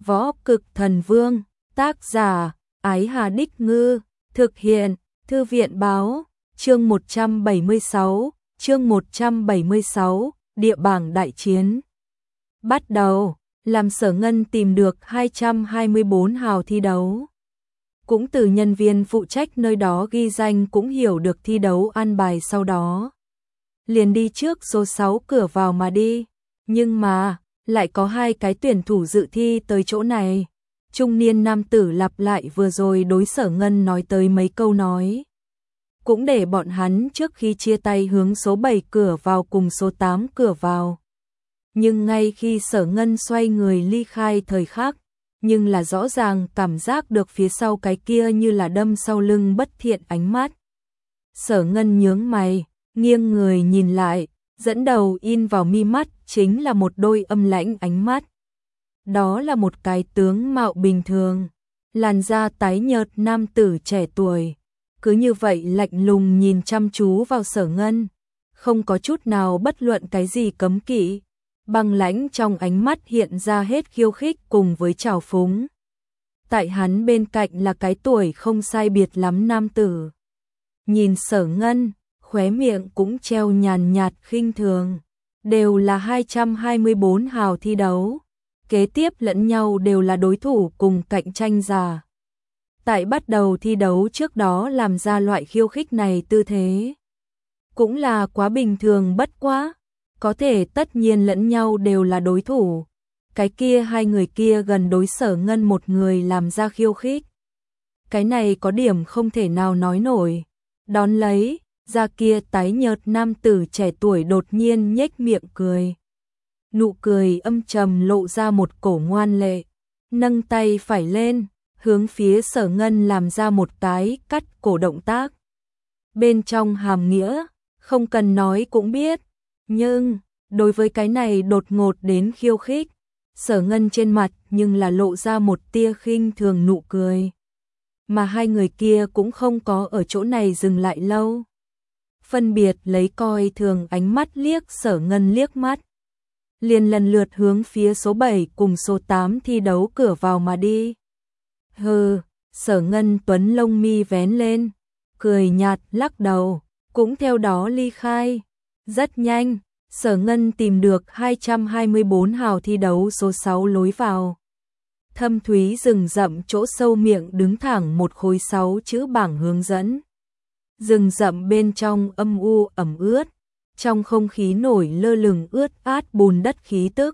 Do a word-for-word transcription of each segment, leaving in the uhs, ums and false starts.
Võ Cực Thần Vương, tác giả, Ái Hà Đích Ngư, thực hiện, Thư viện Báo, chương một trăm bảy mươi sáu, chương một trăm bảy mươi sáu, địa bảng đại chiến. Bắt đầu, làm Sở Ngân tìm được hai trăm hai mươi bốn hào thi đấu. Cũng từ nhân viên phụ trách nơi đó ghi danh cũng hiểu được thi đấu an bài sau đó. Liền đi trước số sáu cửa vào mà đi, nhưng mà, lại có hai cái tuyển thủ dự thi tới chỗ này. Trung niên nam tử lặp lại vừa rồi đối Sở Ngân nói tới mấy câu nói. Cũng để bọn hắn trước khi chia tay hướng số bảy cửa vào cùng số tám cửa vào. Nhưng ngay khi Sở Ngân xoay người ly khai thời khắc, nhưng là rõ ràng cảm giác được phía sau cái kia như là đâm sau lưng bất thiện ánh mắt. Sở Ngân nhướng mày, nghiêng người nhìn lại, dẫn đầu in vào mi mắt chính là một đôi âm lãnh ánh mắt. Đó là một cái tướng mạo bình thường, làn da tái nhợt nam tử trẻ tuổi, cứ như vậy lạnh lùng nhìn chăm chú vào Sở Ngân, không có chút nào bất luận cái gì cấm kỵ, băng lãnh trong ánh mắt hiện ra hết khiêu khích cùng với trào phúng. Tại hắn bên cạnh là cái tuổi không sai biệt lắm nam tử. Nhìn Sở Ngân, khóe miệng cũng treo nhàn nhạt khinh thường, đều là hai trăm hai mươi bốn hào thi đấu. Kế tiếp lẫn nhau đều là đối thủ cùng cạnh tranh giả. Tại bắt đầu thi đấu trước đó làm ra loại khiêu khích này tư thế. Cũng là quá bình thường bất quá. Có thể tất nhiên lẫn nhau đều là đối thủ. Cái kia hai người kia gần đối Sở Ngân một người làm ra khiêu khích. Cái này có điểm không thể nào nói nổi. Đón lấy, da kia tái nhợt nam tử trẻ tuổi đột nhiên nhếch miệng cười. Nụ cười âm trầm lộ ra một cổ ngoan lệ, nâng tay phải lên, hướng phía Sở Ngân làm ra một cái cắt cổ động tác. Bên trong hàm nghĩa, không cần nói cũng biết, nhưng đối với cái này đột ngột đến khiêu khích, Sở Ngân trên mặt nhưng là lộ ra một tia khinh thường nụ cười. Mà hai người kia cũng không có ở chỗ này dừng lại lâu. Phân biệt lấy coi thường ánh mắt liếc Sở Ngân liếc mắt. Liền lần lượt hướng phía số bảy cùng số tám thi đấu cửa vào mà đi. Hừ, Sở Ngân tuấn lông mi vén lên, cười nhạt lắc đầu, cũng theo đó ly khai. Rất nhanh, Sở Ngân tìm được hai trăm hai mươi bốn hào thi đấu số sáu lối vào. Thâm thúy rừng rậm chỗ sâu miệng đứng thẳng một khối sáu chữ bảng hướng dẫn. Rừng rậm bên trong âm u ẩm ướt. Trong không khí nổi lơ lửng ướt át bùn đất khí tức.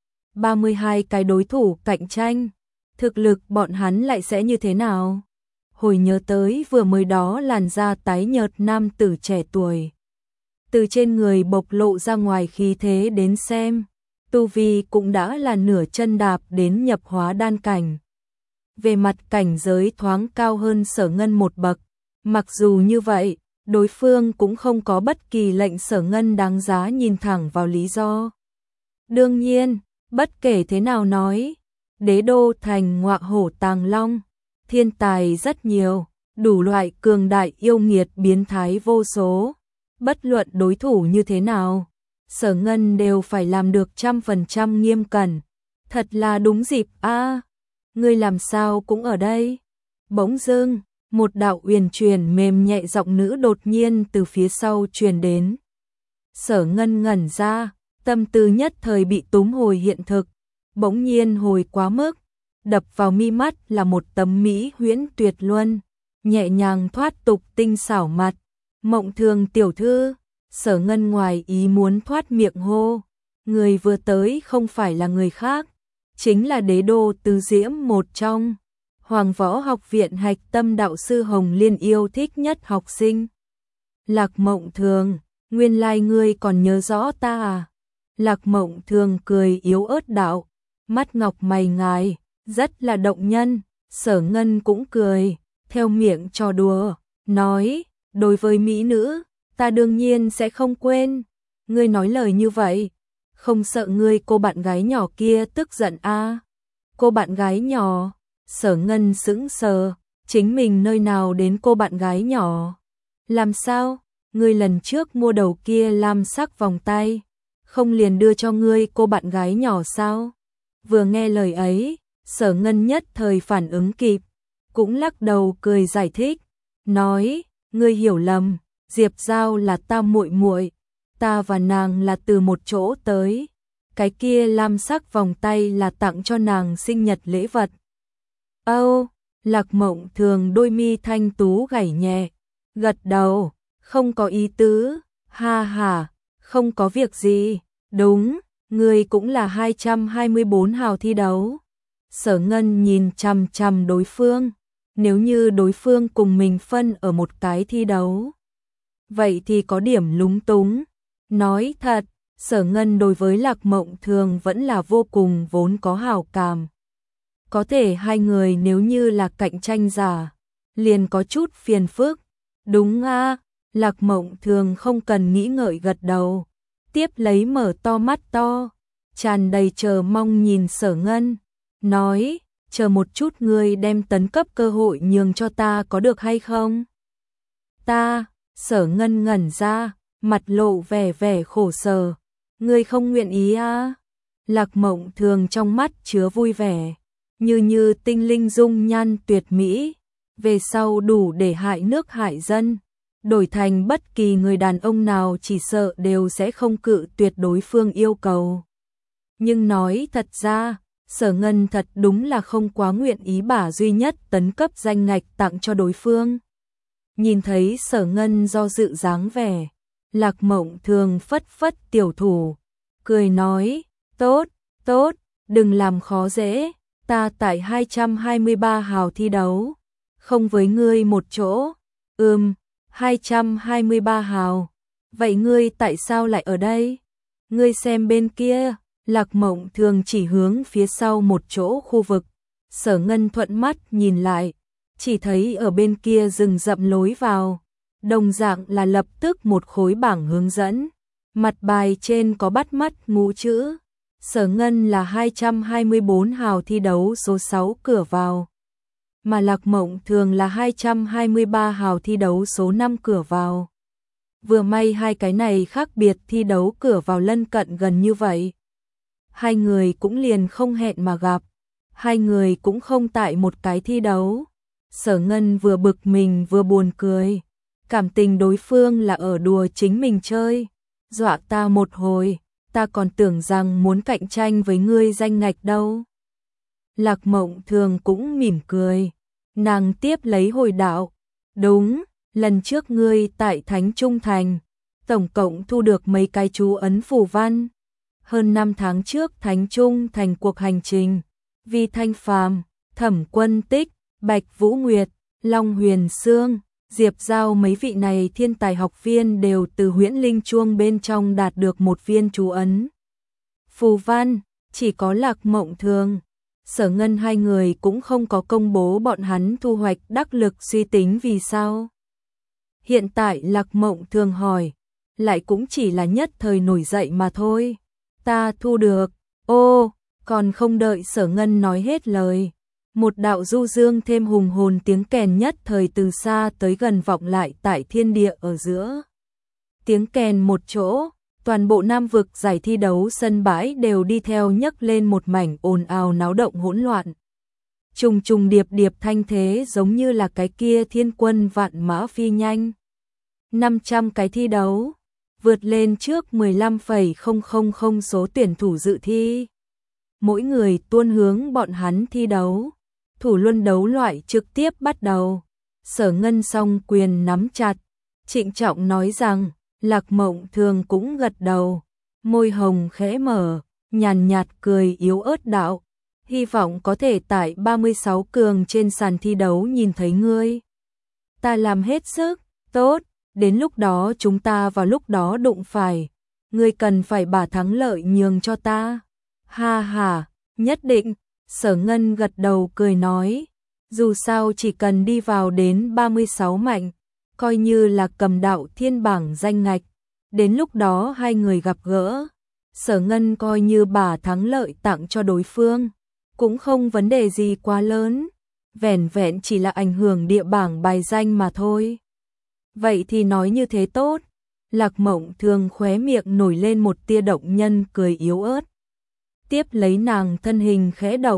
ba mươi hai cái đối thủ cạnh tranh, thực lực bọn hắn lại sẽ như thế nào? Hồi nhớ tới vừa mới đó làn da tái nhợt nam tử trẻ tuổi. Từ trên người bộc lộ ra ngoài khí thế đến xem, tu vi cũng đã là nửa chân đạp đến nhập hóa đan cảnh. Về mặt cảnh giới thoáng cao hơn Sở Ngân một bậc, mặc dù như vậy, đối phương cũng không có bất kỳ lệnh Sở Ngân đáng giá nhìn thẳng vào lý do. Đương nhiên, bất kể thế nào nói, đế đô thành ngọa hổ tàng long, thiên tài rất nhiều, đủ loại cường đại yêu nghiệt biến thái vô số. Bất luận đối thủ như thế nào, Sở Ngân đều phải làm được trăm phần trăm nghiêm cẩn. Thật là đúng dịp a, à, ngươi làm sao cũng ở đây. Bỗng dưng, một đạo uyển chuyển mềm nhẹ giọng nữ đột nhiên từ phía sau truyền đến. Sở Ngân ngẩn ra, tâm tư nhất thời bị túm hồi hiện thực, bỗng nhiên hồi quá mức, đập vào mi mắt là một tấm mỹ huyễn tuyệt luân, nhẹ nhàng thoát tục tinh xảo mặt. Mộng Thường tiểu thư. Sở Ngân ngoài ý muốn thoát miệng hô, người vừa tới không phải là người khác, chính là đế đô tứ diễm một trong Hoàng Võ Học viện hạch tâm đạo sư Hồng Liên yêu thích nhất học sinh. Lạc Mộng Thường, nguyên lai ngươi còn nhớ rõ ta à? Lạc Mộng Thường cười yếu ớt đạo, mắt ngọc mày ngài, rất là động nhân. Sở Ngân cũng cười, theo miệng trò đùa, nói, đối với mỹ nữ, ta đương nhiên sẽ không quên. Ngươi nói lời như vậy, không sợ ngươi cô bạn gái nhỏ kia tức giận a? À? Cô bạn gái nhỏ? Sở Ngân sững sờ, chính mình nơi nào đến cô bạn gái nhỏ? Làm sao? Ngươi lần trước mua đầu kia lam sắc vòng tay, không liền đưa cho ngươi cô bạn gái nhỏ sao? Vừa nghe lời ấy, Sở Ngân nhất thời phản ứng kịp, cũng lắc đầu cười giải thích, nói, ngươi hiểu lầm, Diệp Giao là ta muội muội, ta và nàng là từ một chỗ tới, cái kia lam sắc vòng tay là tặng cho nàng sinh nhật lễ vật. Âu, Lạc Mộng Thường đôi mi thanh tú gảy nhẹ, gật đầu, không có ý tứ, ha ha, không có việc gì, đúng, ngươi cũng là hai trăm hai mươi bốn hào thi đấu. Sở Ngân nhìn chằm chằm đối phương, nếu như đối phương cùng mình phân ở một cái thi đấu, vậy thì có điểm lúng túng. Nói thật, Sở Ngân đối với Lạc Mộng Thường vẫn là vô cùng vốn có hảo cảm. Có thể hai người nếu như là cạnh tranh giả, liền có chút phiền phức. Đúng a, Lạc Mộng Thường không cần nghĩ ngợi gật đầu, tiếp lấy mở to mắt to, tràn đầy chờ mong nhìn Sở Ngân, nói, chờ một chút ngươi đem tấn cấp cơ hội nhường cho ta có được hay không? Ta, Sở Ngân ngẩn ra, mặt lộ vẻ vẻ khổ sở, ngươi không nguyện ý à? Lạc Mộng Thường trong mắt chứa vui vẻ, như như tinh linh dung nhan tuyệt mỹ, về sau đủ để hại nước hại dân, đổi thành bất kỳ người đàn ông nào chỉ sợ đều sẽ không cự tuyệt đối phương yêu cầu. Nhưng nói thật ra, Sở Ngân thật đúng là không quá nguyện ý bả duy nhất tấn cấp danh ngạch tặng cho đối phương. Nhìn thấy Sở Ngân do dự dáng vẻ, Lạc Mộng Thường phất phất tiểu thủ, cười nói, tốt, tốt, đừng làm khó dễ, ta tại hai trăm hai mươi ba hào thi đấu, không với ngươi một chỗ, ừm, hai trăm hai mươi ba hào, vậy ngươi tại sao lại ở đây? Ngươi xem bên kia. Lạc Mộng Thường chỉ hướng phía sau một chỗ khu vực, Sở Ngân thuận mắt nhìn lại, chỉ thấy ở bên kia rừng rậm lối vào, đồng dạng là lập tức một khối bảng hướng dẫn, mặt bài trên có bắt mắt ngũ chữ, Sở Ngân là hai trăm hai mươi bốn hào thi đấu số sáu cửa vào, mà Lạc Mộng Thường là hai trăm hai mươi ba hào thi đấu số năm cửa vào. Vừa may hai cái này khác biệt thi đấu cửa vào lân cận gần như vậy. Hai người cũng liền không hẹn mà gặp, hai người cũng không tại một cái thi đấu. Sở Ngân vừa bực mình vừa buồn cười, cảm tình đối phương là ở đùa chính mình chơi, dọa ta một hồi, ta còn tưởng rằng muốn cạnh tranh với ngươi danh ngạch đâu. Lạc Mộng Thường cũng mỉm cười, nàng tiếp lấy hồi đạo, đúng, lần trước ngươi tại Thánh Trung Thành, tổng cộng thu được mấy cái chú ấn phù văn. Hơn năm tháng trước Thánh Trung Thành cuộc hành trình, Vi Thanh Phàm, Thẩm Quân Tích, Bạch Vũ Nguyệt, Long Huyền Sương, Diệp Giao mấy vị này thiên tài học viên đều từ huyễn linh chuông bên trong đạt được một viên chú ấn. Phù văn, chỉ có Lạc Mộng Thường, Sở Ngân hai người cũng không có công bố bọn hắn thu hoạch đắc lực suy tính vì sao. Hiện tại Lạc Mộng Thường hỏi, lại cũng chỉ là nhất thời nổi dậy mà thôi. Ta thu được, ô, còn không đợi Sở Ngân nói hết lời. Một đạo du dương thêm hùng hồn tiếng kèn nhất thời từ xa tới gần vọng lại tại thiên địa ở giữa. Tiếng kèn một chỗ, toàn bộ Nam vực giải thi đấu sân bãi đều đi theo nhấc lên một mảnh ồn ào náo động hỗn loạn. Trùng trùng điệp điệp thanh thế giống như là cái kia thiên quân vạn mã phi nhanh. năm trăm cái thi đấu, vượt lên trước mười lăm phẩy không không không số tuyển thủ dự thi. Mỗi người tuôn hướng bọn hắn thi đấu. Thủ luân đấu loại trực tiếp bắt đầu. Sở Ngân song quyền nắm chặt, trịnh trọng nói rằng, Lạc Mộng Thường cũng gật đầu, môi hồng khẽ mở, nhàn nhạt cười yếu ớt đạo, hy vọng có thể tại ba mươi sáu cường trên sàn thi đấu nhìn thấy ngươi. Ta làm hết sức, tốt, đến lúc đó chúng ta vào lúc đó đụng phải, ngươi cần phải bả thắng lợi nhường cho ta. Ha ha, nhất định. Sở Ngân gật đầu cười nói, dù sao chỉ cần đi vào đến ba mươi sáu mạnh, coi như là cầm đạo thiên bảng danh ngạch, đến lúc đó hai người gặp gỡ, Sở Ngân coi như bà thắng lợi tặng cho đối phương, cũng không vấn đề gì quá lớn, vẻn vẹn chỉ là ảnh hưởng địa bảng bài danh mà thôi. Vậy thì nói như thế tốt. Lạc Mộng Thường khóe miệng nổi lên một tia động nhân cười yếu ớt. Tiếp lấy nàng thân hình khẽ động,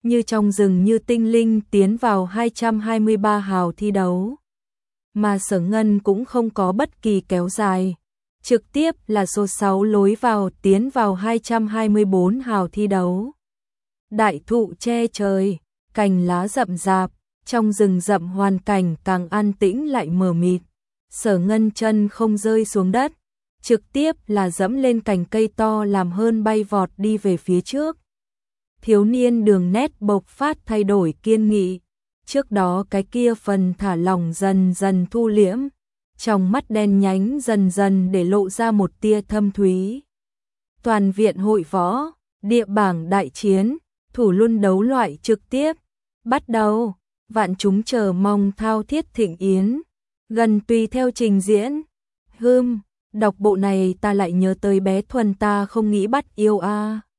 như trong rừng như tinh linh tiến vào hai trăm hai mươi ba hào thi đấu. Mà Sở Ngân cũng không có bất kỳ kéo dài. Trực tiếp là số sáu lối vào tiến vào hai trăm hai mươi bốn hào thi đấu. Đại thụ che trời, cành lá rậm rạp, trong rừng rậm hoàn cảnh càng an tĩnh lại mờ mịt. Sở Ngân chân không rơi xuống đất, trực tiếp là dẫm lên cành cây to làm hơn bay vọt đi về phía trước. Thiếu niên đường nét bộc phát thay đổi kiên nghị, trước đó cái kia phần thả lỏng dần dần thu liễm, trong mắt đen nhánh dần dần để lộ ra một tia thâm thúy. Toàn viện hội võ, địa bảng đại chiến, thủ luân đấu loại trực tiếp, bắt đầu, vạn chúng chờ mong thao thiết thịnh yến, gần tùy theo trình diễn. Hưm, đọc bộ này ta lại nhớ tới bé Thuần ta không nghĩ bắt yêu a.